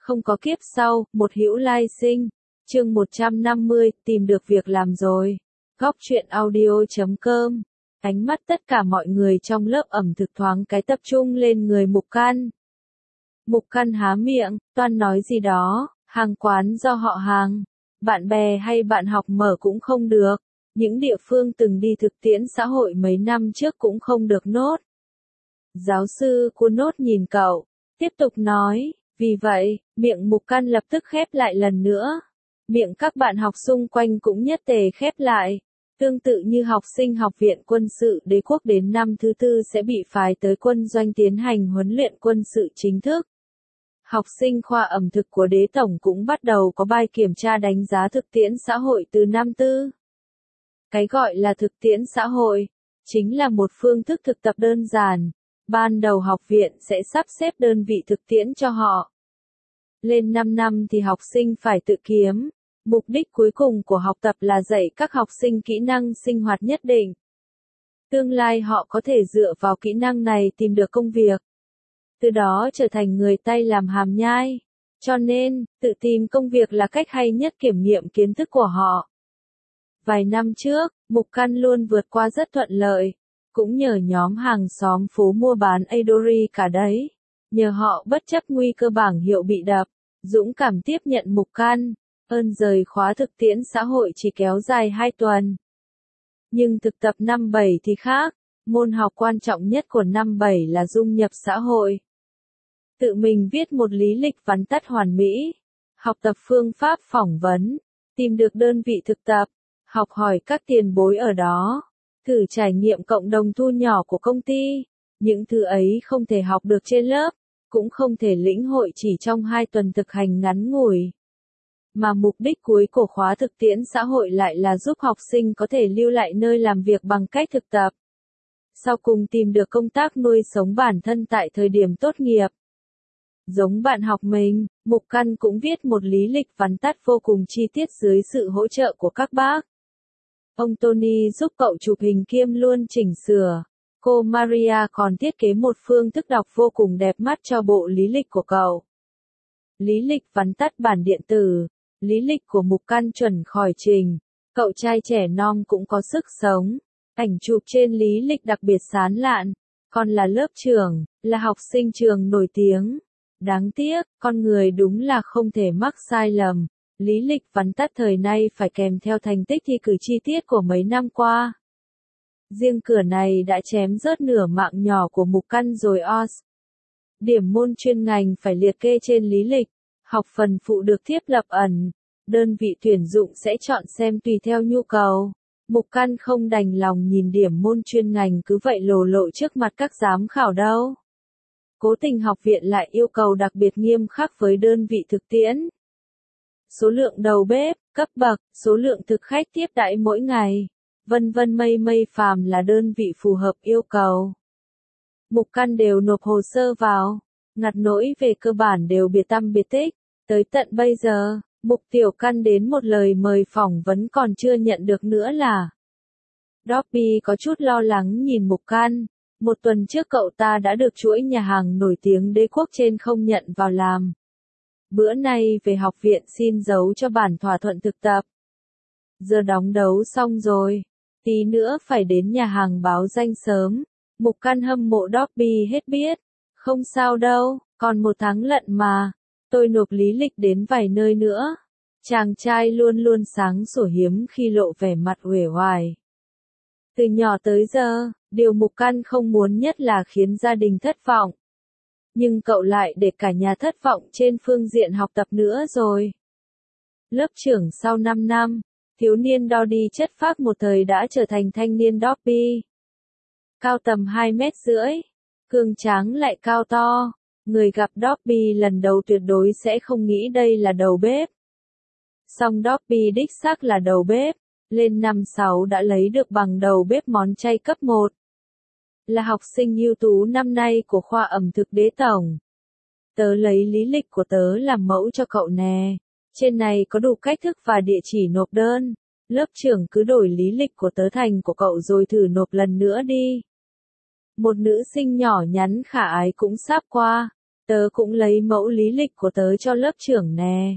Không có kiếp sau, một hữu lai sinh. Chương 150, tìm được việc làm rồi. Góc truyện audio.com. Ánh mắt tất cả mọi người trong lớp ẩm thực thoáng cái tập trung lên người Mục Căn. Mục Căn há miệng, toan nói gì đó, hàng quán do họ hàng, bạn bè hay bạn học mở cũng không được, những địa phương từng đi thực tiễn xã hội mấy năm trước cũng không được nốt. Giáo sư của nốt nhìn cậu, tiếp tục nói, vì vậy, miệng Mục Căn lập tức khép lại lần nữa. Miệng các bạn học xung quanh cũng nhất tề khép lại. Tương tự như học sinh học viện quân sự đế quốc đến năm thứ tư sẽ bị phái tới quân doanh tiến hành huấn luyện quân sự chính thức. Học sinh khoa ẩm thực của đế tổng cũng bắt đầu có bài kiểm tra đánh giá thực tiễn xã hội từ năm tư. Cái gọi là thực tiễn xã hội, chính là một phương thức thực tập đơn giản. Ban đầu học viện sẽ sắp xếp đơn vị thực tiễn cho họ. Lên 5 năm thì học sinh phải tự kiếm. Mục đích cuối cùng của học tập là dạy các học sinh kỹ năng sinh hoạt nhất định. Tương lai họ có thể dựa vào kỹ năng này tìm được công việc. Từ đó trở thành người tay làm hàm nhai. Cho nên, tự tìm công việc là cách hay nhất kiểm nghiệm kiến thức của họ. Vài năm trước, Mục Căn luôn vượt qua rất thuận lợi. Cũng nhờ nhóm hàng xóm phố mua bán Adori cả đấy. Nhờ họ bất chấp nguy cơ bảng hiệu bị đập, dũng cảm tiếp nhận Mục Căn. Ơn rời khóa thực tiễn xã hội chỉ kéo dài 2 tuần. Nhưng thực tập năm 7 thì khác, môn học quan trọng nhất của năm 7 là dung nhập xã hội. Tự mình viết một lý lịch vắn tắt hoàn mỹ, học tập phương pháp phỏng vấn, tìm được đơn vị thực tập, học hỏi các tiền bối ở đó, thử trải nghiệm cộng đồng thu nhỏ của công ty. Những thứ ấy không thể học được trên lớp, cũng không thể lĩnh hội chỉ trong 2 tuần thực hành ngắn ngủi. Mà mục đích cuối của khóa thực tiễn xã hội lại là giúp học sinh có thể lưu lại nơi làm việc bằng cách thực tập. Sau cùng tìm được công tác nuôi sống bản thân tại thời điểm tốt nghiệp. Giống bạn học mình, Mục Căn cũng viết một lý lịch vắn tắt vô cùng chi tiết dưới sự hỗ trợ của các bác. Ông Tony giúp cậu chụp hình kiêm luôn chỉnh sửa. Cô Maria còn thiết kế một phương thức đọc vô cùng đẹp mắt cho bộ lý lịch của cậu. Lý lịch vắn tắt bản điện tử. Lý lịch của Mục Căn chuẩn khỏi trình. Cậu trai trẻ non cũng có sức sống. Ảnh chụp trên lý lịch đặc biệt sán lạn. Còn là lớp trưởng, là học sinh trường nổi tiếng. Đáng tiếc, con người đúng là không thể mắc sai lầm. Lý lịch vắn tắt thời nay phải kèm theo thành tích thi cử chi tiết của mấy năm qua. Riêng cửa này đã chém rớt nửa mạng nhỏ của Mục Căn rồi os. Điểm môn chuyên ngành phải liệt kê trên lý lịch. Học phần phụ được thiết lập ẩn. Đơn vị tuyển dụng sẽ chọn xem tùy theo nhu cầu. Mục Căn không đành lòng nhìn điểm môn chuyên ngành cứ vậy lồ lộ trước mặt các giám khảo đâu. Cố tình học viện lại yêu cầu đặc biệt nghiêm khắc với đơn vị thực tiễn. Số lượng đầu bếp, cấp bậc, số lượng thực khách tiếp đãi mỗi ngày, vân vân mây phàm là đơn vị phù hợp yêu cầu. Mục Căn đều nộp hồ sơ vào, ngặt nỗi về cơ bản đều biệt tăm biệt tích. Tới tận bây giờ, Mục Tiểu Căn đến một lời mời phỏng vấn còn chưa nhận được nữa là. Dobby có chút lo lắng nhìn Mục Căn. Một tuần trước cậu ta đã được chuỗi nhà hàng nổi tiếng đế quốc trên không nhận vào làm. Bữa nay về học viện xin dấu cho bản thỏa thuận thực tập. Giờ đóng đấu xong rồi. Tí nữa phải đến nhà hàng báo danh sớm. Mục Căn hâm mộ Dobby hết biết. Không sao đâu, còn 1 tháng lận mà. Tôi nộp lý lịch đến vài nơi nữa. Chàng trai luôn luôn sáng sủa hiếm khi lộ vẻ mặt uể oải. Từ nhỏ tới giờ, điều Mục Căn không muốn nhất là khiến gia đình thất vọng. Nhưng cậu lại để cả nhà thất vọng trên phương diện học tập nữa rồi. Lớp trưởng sau 5 năm, thiếu niên Doddy chất phác một thời đã trở thành thanh niên Dobby. Cao tầm 2,5 mét, cường tráng lại cao to. Người gặp Dobby lần đầu tuyệt đối sẽ không nghĩ đây là đầu bếp. Song Dobby đích xác là đầu bếp. Lên năm 6 đã lấy được bằng đầu bếp món chay cấp 1. Là học sinh ưu tú năm nay của khoa ẩm thực đế tổng. Tớ lấy lý lịch của tớ làm mẫu cho cậu nè. Trên này có đủ cách thức và địa chỉ nộp đơn. Lớp trưởng cứ đổi lý lịch của tớ thành của cậu rồi thử nộp lần nữa đi. Một nữ sinh nhỏ nhắn khả ái cũng sắp qua. Tớ cũng lấy mẫu lý lịch của tớ cho lớp trưởng nè.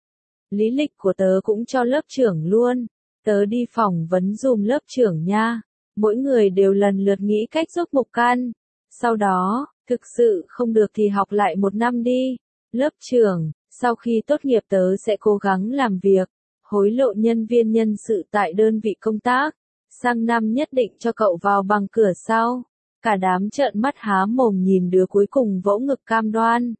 Lý lịch của tớ cũng cho lớp trưởng luôn. Tớ đi phỏng vấn dùm lớp trưởng nha. Mỗi người đều lần lượt nghĩ cách giúp Mục Căn. Sau đó, thực sự không được thì học lại 1 năm đi. Lớp trưởng, sau khi tốt nghiệp tớ sẽ cố gắng làm việc, hối lộ nhân viên nhân sự tại đơn vị công tác. Sang năm nhất định cho cậu vào bằng cửa sau. Cả đám trợn mắt há mồm nhìn đứa cuối cùng vỗ ngực cam đoan.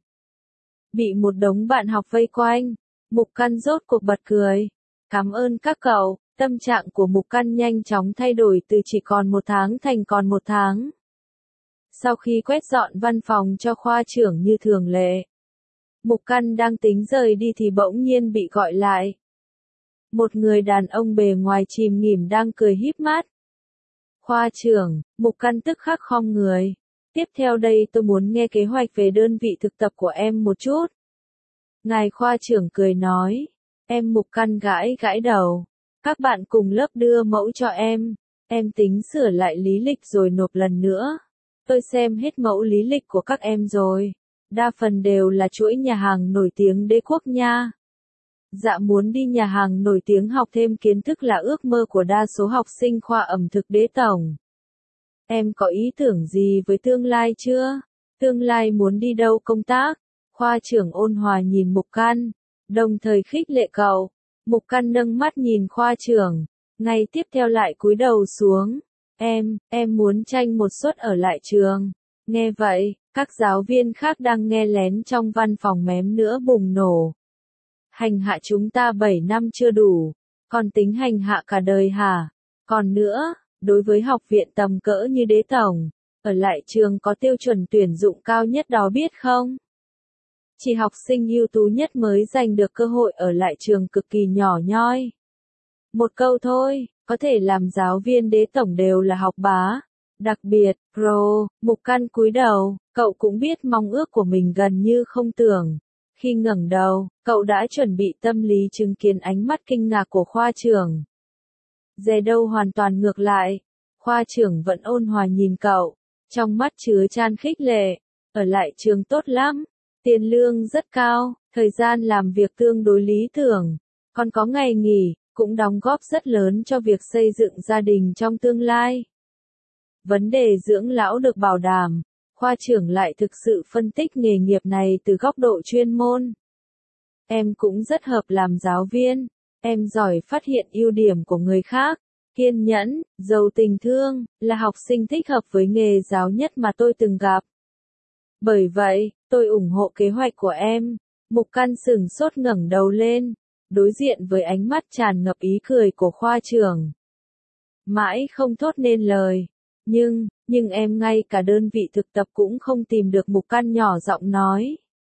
Bị một đống bạn học vây quanh, Mục Căn rốt cuộc bật cười. Cảm ơn các cậu. Tâm trạng của Mục Căn nhanh chóng thay đổi từ chỉ còn 1 tháng thành còn 1 tháng. Sau khi quét dọn văn phòng cho khoa trưởng như thường lệ, Mục Căn đang tính rời đi thì bỗng nhiên bị gọi lại. Một người đàn ông bề ngoài chìm nghỉm đang cười híp mắt. Khoa trưởng, Mục Căn tức khắc khom người. Tiếp theo đây tôi muốn nghe kế hoạch về đơn vị thực tập của em một chút. Ngài khoa trưởng cười nói. Em Mục Căn gãi gãi đầu. Các bạn cùng lớp đưa mẫu cho em tính sửa lại lý lịch rồi nộp lần nữa. Tôi xem hết mẫu lý lịch của các em rồi. Đa phần đều là chuỗi nhà hàng nổi tiếng đế quốc nha. Dạ muốn đi nhà hàng nổi tiếng học thêm kiến thức là ước mơ của đa số học sinh khoa ẩm thực đế tổng. Em có ý tưởng gì với tương lai chưa? Tương lai muốn đi đâu công tác? Khoa trưởng ôn hòa nhìn Mục Căn, đồng thời khích lệ cậu. Mục Căn nâng mắt nhìn khoa trưởng, ngay tiếp theo lại cúi đầu xuống. Em muốn tranh một suất ở lại trường. Nghe vậy, các giáo viên khác đang nghe lén trong văn phòng mém nữa bùng nổ. Hành hạ chúng ta 7 năm chưa đủ, còn tính hành hạ cả đời hả? Còn nữa, đối với học viện tầm cỡ như đế tổng, ở lại trường có tiêu chuẩn tuyển dụng cao nhất đó biết không? Chỉ học sinh ưu tú nhất mới giành được cơ hội ở lại trường cực kỳ nhỏ nhoi. Một câu thôi, có thể làm giáo viên đế tổng đều là học bá. Đặc biệt, pro, Mục Căn cúi đầu, cậu cũng biết mong ước của mình gần như không tưởng. Khi ngẩng đầu, cậu đã chuẩn bị tâm lý chứng kiến ánh mắt kinh ngạc của khoa trưởng. Dè đâu hoàn toàn ngược lại, khoa trưởng vẫn ôn hòa nhìn cậu, trong mắt chứa chan khích lệ. Ở lại trường tốt lắm, tiền lương rất cao, thời gian làm việc tương đối lý tưởng, còn có ngày nghỉ, cũng đóng góp rất lớn cho việc xây dựng gia đình trong tương lai. Vấn đề dưỡng lão được bảo đảm, khoa trưởng lại thực sự phân tích nghề nghiệp này từ góc độ chuyên môn. Em cũng rất hợp làm giáo viên, em giỏi phát hiện ưu điểm của người khác, kiên nhẫn, giàu tình thương, là học sinh thích hợp với nghề giáo nhất mà tôi từng gặp. Bởi vậy, tôi ủng hộ kế hoạch của em. Mục Căn sửng sốt ngẩng đầu lên, đối diện với ánh mắt tràn ngập ý cười của khoa trưởng. Mãi không thốt nên lời. Nhưng em ngay cả đơn vị thực tập cũng không tìm được. Mục Căn nhỏ giọng nói.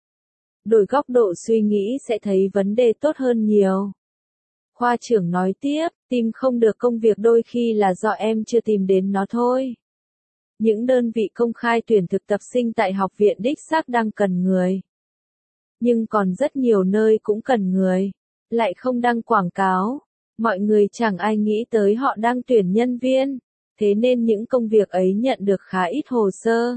Đổi góc độ suy nghĩ sẽ thấy vấn đề tốt hơn nhiều. Khoa trưởng nói tiếp, tìm không được công việc đôi khi là do em chưa tìm đến nó thôi. Những đơn vị công khai tuyển thực tập sinh tại học viện đích xác đang cần người. Nhưng còn rất nhiều nơi cũng cần người, lại không đăng quảng cáo. Mọi người chẳng ai nghĩ tới họ đang tuyển nhân viên, thế nên những công việc ấy nhận được khá ít hồ sơ.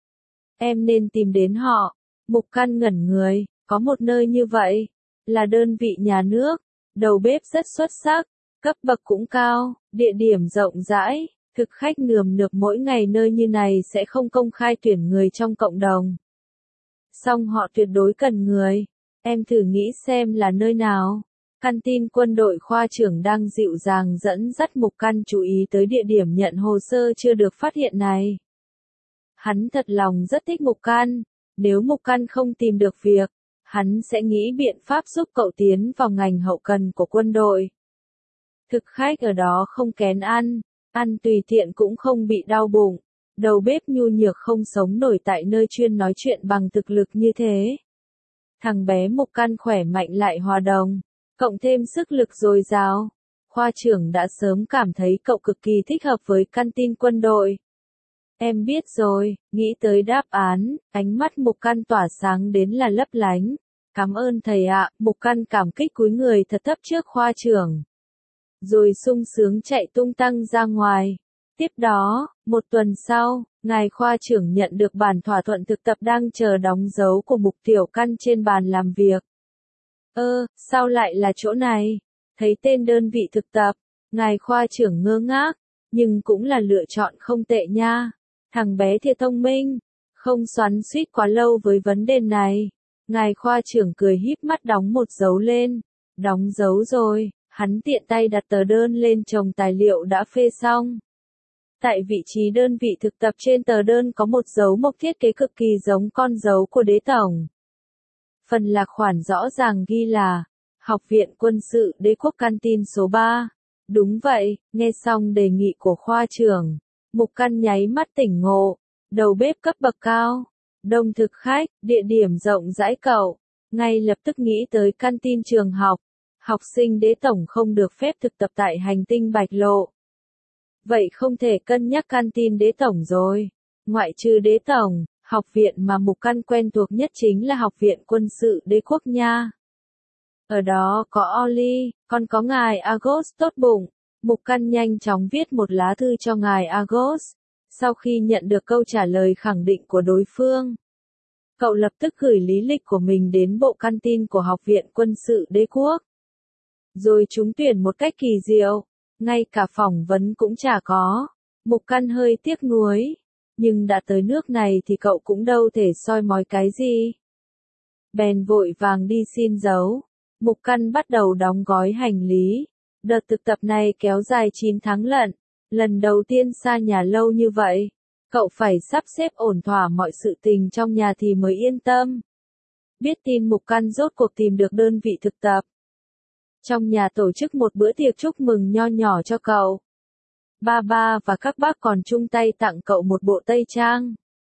Em nên tìm đến họ. Mục Căn ngẩn người, có một nơi như vậy, là đơn vị nhà nước, đầu bếp rất xuất sắc, cấp bậc cũng cao, địa điểm rộng rãi, thực khách nườm nượp mỗi ngày. Nơi như này sẽ không công khai tuyển người trong cộng đồng. Song họ tuyệt đối cần người. Em thử nghĩ xem là nơi nào. Căn tin quân đội. Khoa trưởng đang dịu dàng dẫn dắt Mục Căn chú ý tới địa điểm nhận hồ sơ chưa được phát hiện này. Hắn thật lòng rất thích Mục Căn. Nếu Mục Căn không tìm được việc, hắn sẽ nghĩ biện pháp giúp cậu tiến vào ngành hậu cần của quân đội. Thực khách ở đó không kén ăn tùy tiện cũng không bị đau bụng. Đầu bếp nhu nhược không sống nổi tại nơi chuyên nói chuyện bằng thực lực như thế. Thằng bé Mục Căn khỏe mạnh lại hòa đồng, cộng thêm sức lực dồi dào. Khoa trưởng đã sớm cảm thấy cậu cực kỳ thích hợp với căn tin quân đội. Em biết rồi, nghĩ tới đáp án, ánh mắt Mục Căn tỏa sáng đến là lấp lánh. Cảm ơn thầy ạ. Mục Căn cảm kích cúi người thật thấp trước khoa trưởng. Rồi sung sướng chạy tung tăng ra ngoài. Tiếp đó, một tuần sau, ngài khoa trưởng nhận được bản thỏa thuận thực tập đang chờ đóng dấu của Mục Tiểu Căn trên bàn làm việc. Sao lại là chỗ này? Thấy tên đơn vị thực tập, ngài khoa trưởng ngơ ngác, nhưng cũng là lựa chọn không tệ nha. Thằng bé thiệt thông minh, không xoắn xuýt quá lâu với vấn đề này. Ngài khoa trưởng cười híp mắt đóng một dấu lên. Đóng dấu rồi, hắn tiện tay đặt tờ đơn lên chồng tài liệu đã phê xong. Tại vị trí đơn vị thực tập trên tờ đơn có một dấu mộc thiết kế cực kỳ giống con dấu của đế tổng. Phần lạc khoản rõ ràng ghi là Học viện Quân sự Đế quốc Canteen số 3. Đúng vậy, nghe xong đề nghị của khoa trưởng, Mục Căn nháy mắt tỉnh ngộ. Đầu bếp cấp bậc cao, đông thực khách, địa điểm rộng rãi cậu. Ngay lập tức nghĩ tới canteen trường học. Học sinh đế tổng không được phép thực tập tại hành tinh Bạch Lộ. Vậy không thể cân nhắc canteen đế tổng rồi. Ngoại trừ đế tổng, học viện mà Mục Căn quen thuộc nhất chính là Học viện Quân sự Đế quốc nha. Ở đó có Oli, còn có ngài Agos tốt bụng. Mục Căn nhanh chóng viết một lá thư cho ngài Agos. Sau khi nhận được câu trả lời khẳng định của đối phương, cậu lập tức gửi lý lịch của mình đến bộ canteen của Học viện Quân sự Đế quốc. Rồi trúng tuyển một cách kỳ diệu, ngay cả phỏng vấn cũng chả có. Mục Căn hơi tiếc nuối, nhưng đã tới nước này thì cậu cũng đâu thể soi mói cái gì. Bèn vội vàng đi xin dấu. Mục Căn bắt đầu đóng gói hành lý. Đợt thực tập này kéo dài 9 tháng lận. Lần đầu tiên xa nhà lâu như vậy, cậu phải sắp xếp ổn thỏa mọi sự tình trong nhà thì mới yên tâm. Biết tin Mục Căn rốt cuộc tìm được đơn vị thực tập. Trong nhà tổ chức một bữa tiệc chúc mừng nho nhỏ cho cậu. Ba và các bác còn chung tay tặng cậu một bộ tây trang.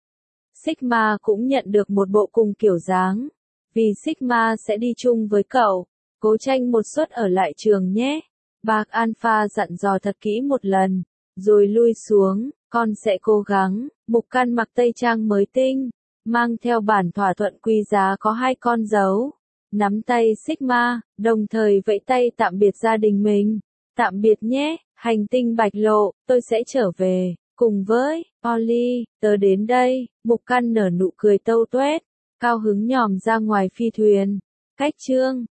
Sigma cũng nhận được một bộ cùng kiểu dáng. Vì Sigma sẽ đi chung với cậu, cố tranh một suất ở lại trường nhé. Bác Alpha dặn dò thật kỹ một lần, rồi lui xuống, con sẽ cố gắng. Mục Căn mặc tây trang mới tinh, mang theo bản thỏa thuận quý giá có 2 con dấu. Nắm tay Sigma, đồng thời vẫy tay tạm biệt gia đình mình. Tạm biệt nhé, hành tinh Bạch Lộ, tôi sẽ trở về, cùng với Oli, tớ đến đây. Mục Căn nở nụ cười tâu tuét, cao hứng nhòm ra ngoài phi thuyền. Cách chương